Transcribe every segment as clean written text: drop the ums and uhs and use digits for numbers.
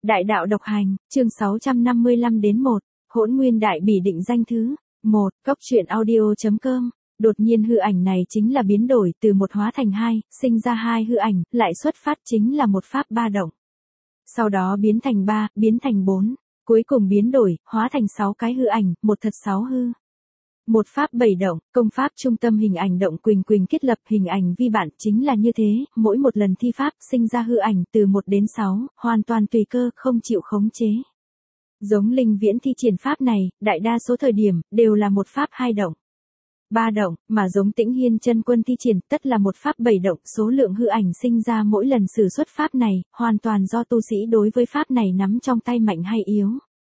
Đại đạo độc hành, chương 655 đến 1, Hỗn Nguyên Đại Bỉ định danh thứ 1, Cốc truyện audio.com. Đột nhiên hư ảnh này chính là biến đổi từ một hóa thành hai, sinh ra hai hư ảnh, lại xuất phát chính là một pháp ba động. Sau đó biến thành 3, biến thành 4, cuối cùng biến đổi, hóa thành 6 cái hư ảnh, một thật 6 hư. Một pháp 7 động, công pháp trung tâm hình ảnh động quỳnh quỳnh kết lập hình ảnh vi bản chính là như thế, mỗi một lần thi pháp sinh ra hư ảnh từ 1 đến 6, hoàn toàn tùy cơ, không chịu khống chế. Giống linh viễn thi triển pháp này, đại đa số thời điểm, đều là một pháp 2 động. 3 động, mà giống Tĩnh Hiên chân quân thi triển tất là một pháp 7 động, số lượng hư ảnh sinh ra mỗi lần sử xuất pháp này, hoàn toàn do tu sĩ đối với pháp này nắm trong tay mạnh hay yếu.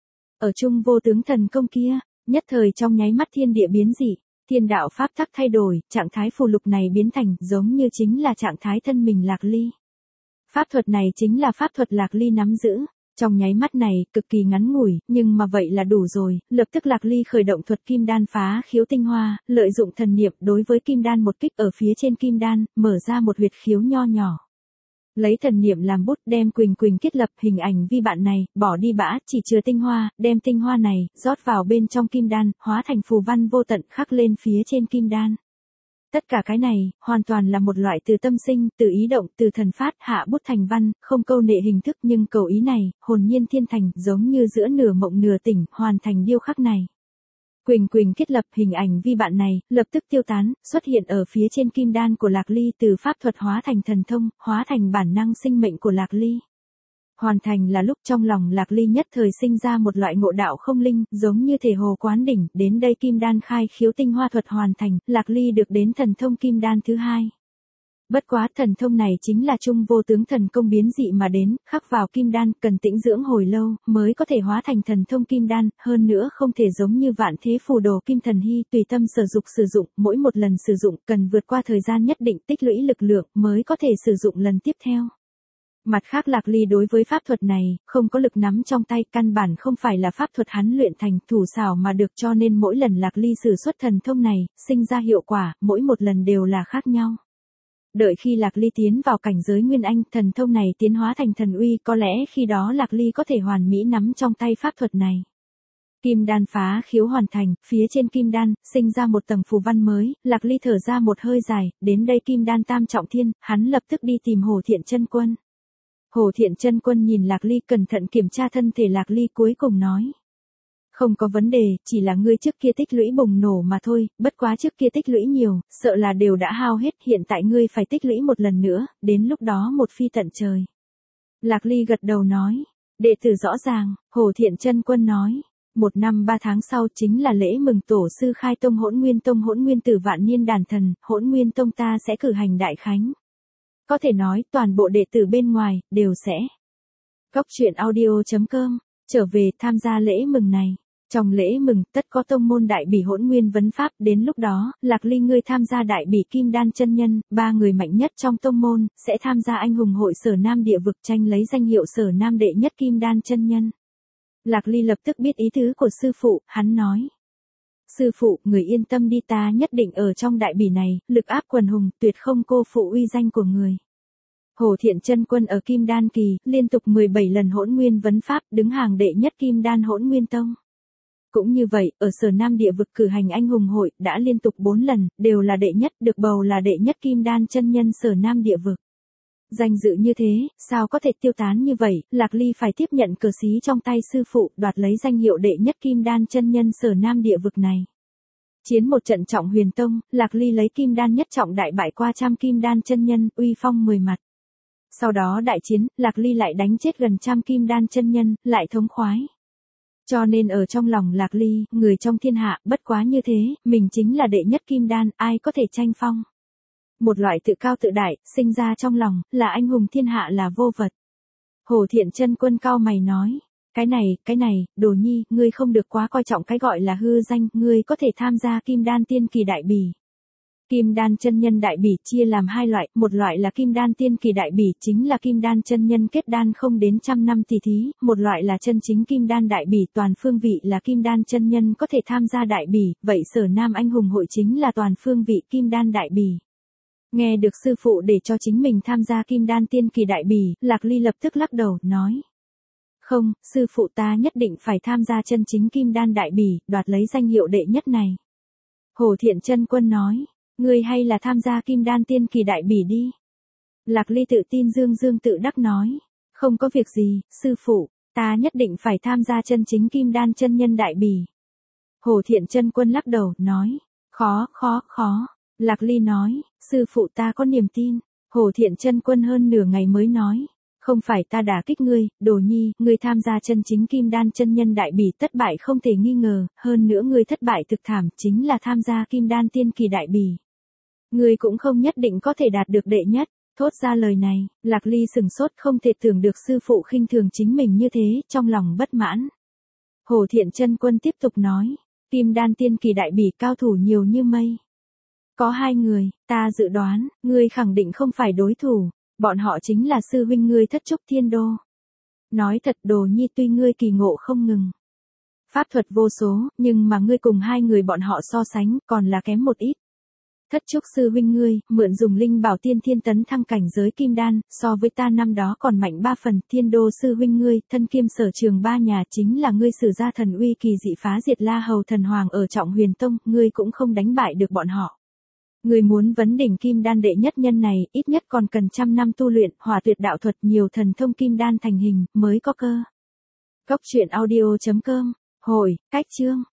Ở chung vô tướng thần công kia, nhất thời trong nháy mắt thiên địa biến dị, thiên đạo pháp tắc thay đổi, trạng thái phù lục này biến thành giống như chính là trạng thái thân mình Lạc Ly. Pháp thuật này chính là pháp thuật Lạc Ly nắm giữ. Trong nháy mắt này, cực kỳ ngắn ngủi, nhưng mà vậy là đủ rồi, lập tức Lạc Ly khởi động thuật kim đan phá khiếu tinh hoa, lợi dụng thần niệm đối với kim đan một kích ở phía trên kim đan, mở ra một huyệt khiếu nho nhỏ. Lấy thần niệm làm bút đem quỳnh quỳnh kết lập hình ảnh vi bạn này, bỏ đi bã, chỉ chứa tinh hoa, đem tinh hoa này, rót vào bên trong kim đan, hóa thành phù văn vô tận khắc lên phía trên kim đan. Tất cả cái này, hoàn toàn là một loại từ tâm sinh, từ ý động, từ thần phát, hạ bút thành văn, không câu nệ hình thức nhưng cầu ý này, hồn nhiên thiên thành, giống như giữa nửa mộng nửa tỉnh, hoàn thành điêu khắc này. Quỳnh quỳnh kết lập hình ảnh vi bạn này, lập tức tiêu tán, xuất hiện ở phía trên kim đan của Lạc Ly từ pháp thuật hóa thành thần thông, hóa thành bản năng sinh mệnh của Lạc Ly. Hoàn thành là lúc trong lòng Lạc Ly nhất thời sinh ra một loại ngộ đạo không linh, giống như thể hồ quán đỉnh, đến đây kim đan khai khiếu tinh hoa thuật hoàn thành, Lạc Ly được đến thần thông kim đan thứ 2. Bất quá thần thông này chính là trung vô tướng thần công biến dị mà đến, khắc vào kim đan, cần tĩnh dưỡng hồi lâu, mới có thể hóa thành thần thông kim đan, hơn nữa không thể giống như vạn thế phù đồ kim thần hy tùy tâm sử dụng, mỗi một lần sử dụng cần vượt qua thời gian nhất định tích lũy lực lượng mới có thể sử dụng lần tiếp theo. Mặt khác Lạc Ly đối với pháp thuật này, không có lực nắm trong tay, căn bản không phải là pháp thuật hắn luyện thành thủ xảo mà được, cho nên mỗi lần Lạc Ly sử xuất thần thông này, sinh ra hiệu quả, mỗi một lần đều là khác nhau. Đợi khi Lạc Ly tiến vào cảnh giới Nguyên Anh, thần thông này tiến hóa thành thần uy, có lẽ khi đó Lạc Ly có thể hoàn mỹ nắm trong tay pháp thuật này. Kim đan phá khiếu hoàn thành, phía trên kim đan, sinh ra một tầng phù văn mới, Lạc Ly thở ra một hơi dài, đến đây kim đan tam trọng thiên, hắn lập tức đi tìm Hồ Thiện chân quân. Hồ Thiện chân quân nhìn Lạc Ly cẩn thận kiểm tra thân thể Lạc Ly cuối cùng nói. Không có vấn đề, chỉ là ngươi trước kia tích lũy bùng nổ mà thôi, bất quá trước kia tích lũy nhiều, sợ là đều đã hao hết, hiện tại ngươi phải tích lũy một lần nữa, đến lúc đó một phi tận trời. Lạc Ly gật đầu nói, đệ tử rõ ràng, Hồ Thiện chân quân nói. 1 năm 3 tháng sau chính là lễ mừng tổ sư khai tông Hỗn Nguyên Tử vạn niên đàn thần, Hỗn Nguyên tông ta sẽ cử hành đại khánh. Có thể nói, toàn bộ đệ tử bên ngoài, đều sẽ. Cốc truyện audio.com, trở về tham gia lễ mừng này. Trong lễ mừng, tất có tông môn đại bỉ Hỗn Nguyên vấn pháp, đến lúc đó, Lạc Ly ngươi tham gia đại bỉ Kim Đan chân nhân, 3 người mạnh nhất trong tông môn, sẽ tham gia anh hùng hội Sở Nam địa vực tranh lấy danh hiệu Sở Nam đệ nhất Kim Đan chân nhân. Lạc Ly lập tức biết ý tứ của sư phụ, hắn nói. Sư phụ, người yên tâm đi, ta nhất định ở trong đại bỉ này, lực áp quần hùng, tuyệt không cô phụ uy danh của người. Hồ Thiện chân quân ở Kim Đan kỳ, liên tục 17 lần Hỗn Nguyên vấn pháp, đứng hàng đệ nhất Kim Đan Hỗn Nguyên tông. Cũng như vậy, ở Sở Nam địa vực cử hành anh hùng hội, đã liên tục 4 lần, đều là đệ nhất, được bầu là đệ nhất Kim Đan chân nhân Sở Nam địa vực. Danh dự như thế, sao có thể tiêu tán như vậy, Lạc Ly phải tiếp nhận cờ xí trong tay sư phụ, đoạt lấy danh hiệu đệ nhất Kim Đan chân nhân Sở Nam địa vực này. Chiến một trận trọng huyền tông, Lạc Ly lấy Kim Đan nhất trọng đại bại qua trăm Kim Đan chân nhân, uy phong 10 mặt. Sau đó đại chiến, Lạc Ly lại đánh chết gần trăm Kim Đan chân nhân, lại thống khoái. Cho nên ở trong lòng Lạc Ly, người trong thiên hạ, bất quá như thế, mình chính là đệ nhất Kim Đan, ai có thể tranh phong. Một loại tự cao tự đại, sinh ra trong lòng, là anh hùng thiên hạ là vô vật. Hồ Thiện chân quân cao mày nói, cái này, Đồ Nhi, ngươi không được quá coi trọng cái gọi là hư danh, ngươi có thể tham gia Kim Đan tiên kỳ đại bỉ. Kim Đan chân nhân đại bỉ chia làm 2 loại, một loại là Kim Đan tiên kỳ đại bỉ, chính là Kim Đan chân nhân kết đan không đến trăm năm tỷ thí, một loại là chân chính Kim Đan đại bỉ, toàn phương vị là Kim Đan chân nhân có thể tham gia đại bỉ, vậy Sở Nam anh hùng hội chính là toàn phương vị Kim Đan đại bỉ. Nghe được sư phụ để cho chính mình tham gia Kim Đan tiên kỳ đại bỉ, Lạc Ly lập tức lắc đầu, nói. Không, sư phụ ta nhất định phải tham gia chân chính kim đan đại bỉ, đoạt lấy danh hiệu đệ nhất này. Hồ Thiện Chân Quân nói, ngươi hay là tham gia kim đan tiên kỳ đại bỉ đi. Lạc Ly tự tin dương dương tự đắc nói, không có việc gì, sư phụ, ta nhất định phải tham gia chân chính kim đan chân nhân đại bỉ. Hồ Thiện Chân Quân lắc đầu, nói, khó. Lạc Ly nói, sư phụ ta có niềm tin. Hồ Thiện Chân Quân hơn nửa ngày mới nói, không phải ta đả kích ngươi, Đồ Nhi, ngươi tham gia chân chính kim đan chân nhân đại bỉ thất bại không thể nghi ngờ, hơn nữa ngươi thất bại thực thảm chính là tham gia kim đan tiên kỳ đại bỉ. Ngươi cũng không nhất định có thể đạt được đệ nhất. Thốt ra lời này, Lạc Ly sừng sốt không thể tưởng được sư phụ khinh thường chính mình như thế, trong lòng bất mãn. Hồ Thiện Chân Quân tiếp tục nói, kim đan tiên kỳ đại bỉ cao thủ nhiều như mây. Có 2 người, ta dự đoán, ngươi khẳng định không phải đối thủ, bọn họ chính là sư huynh ngươi Thất Trúc Thiên Đô. Nói thật Đồ Nhi tuy ngươi kỳ ngộ không ngừng, pháp thuật vô số, nhưng mà ngươi cùng 2 người bọn họ so sánh còn là kém một ít. Thất Trúc sư huynh ngươi, mượn dùng linh bảo tiên thiên tấn thăng cảnh giới kim đan, so với ta năm đó còn mạnh 3 phần. Thiên Đô sư huynh ngươi, thân kiêm sở trường 3 nhà chính là ngươi sử ra thần uy kỳ dị phá diệt La Hầu thần hoàng ở Trọng Huyền Tông, ngươi cũng không đánh bại được bọn họ. Ngươi muốn vấn đỉnh kim đan đệ nhất nhân này, ít nhất còn cần 100 năm tu luyện, hỏa tuyệt đạo thuật nhiều thần thông kim đan thành hình, mới có cơ. Cốc truyện audio.com, hồi, cách chương.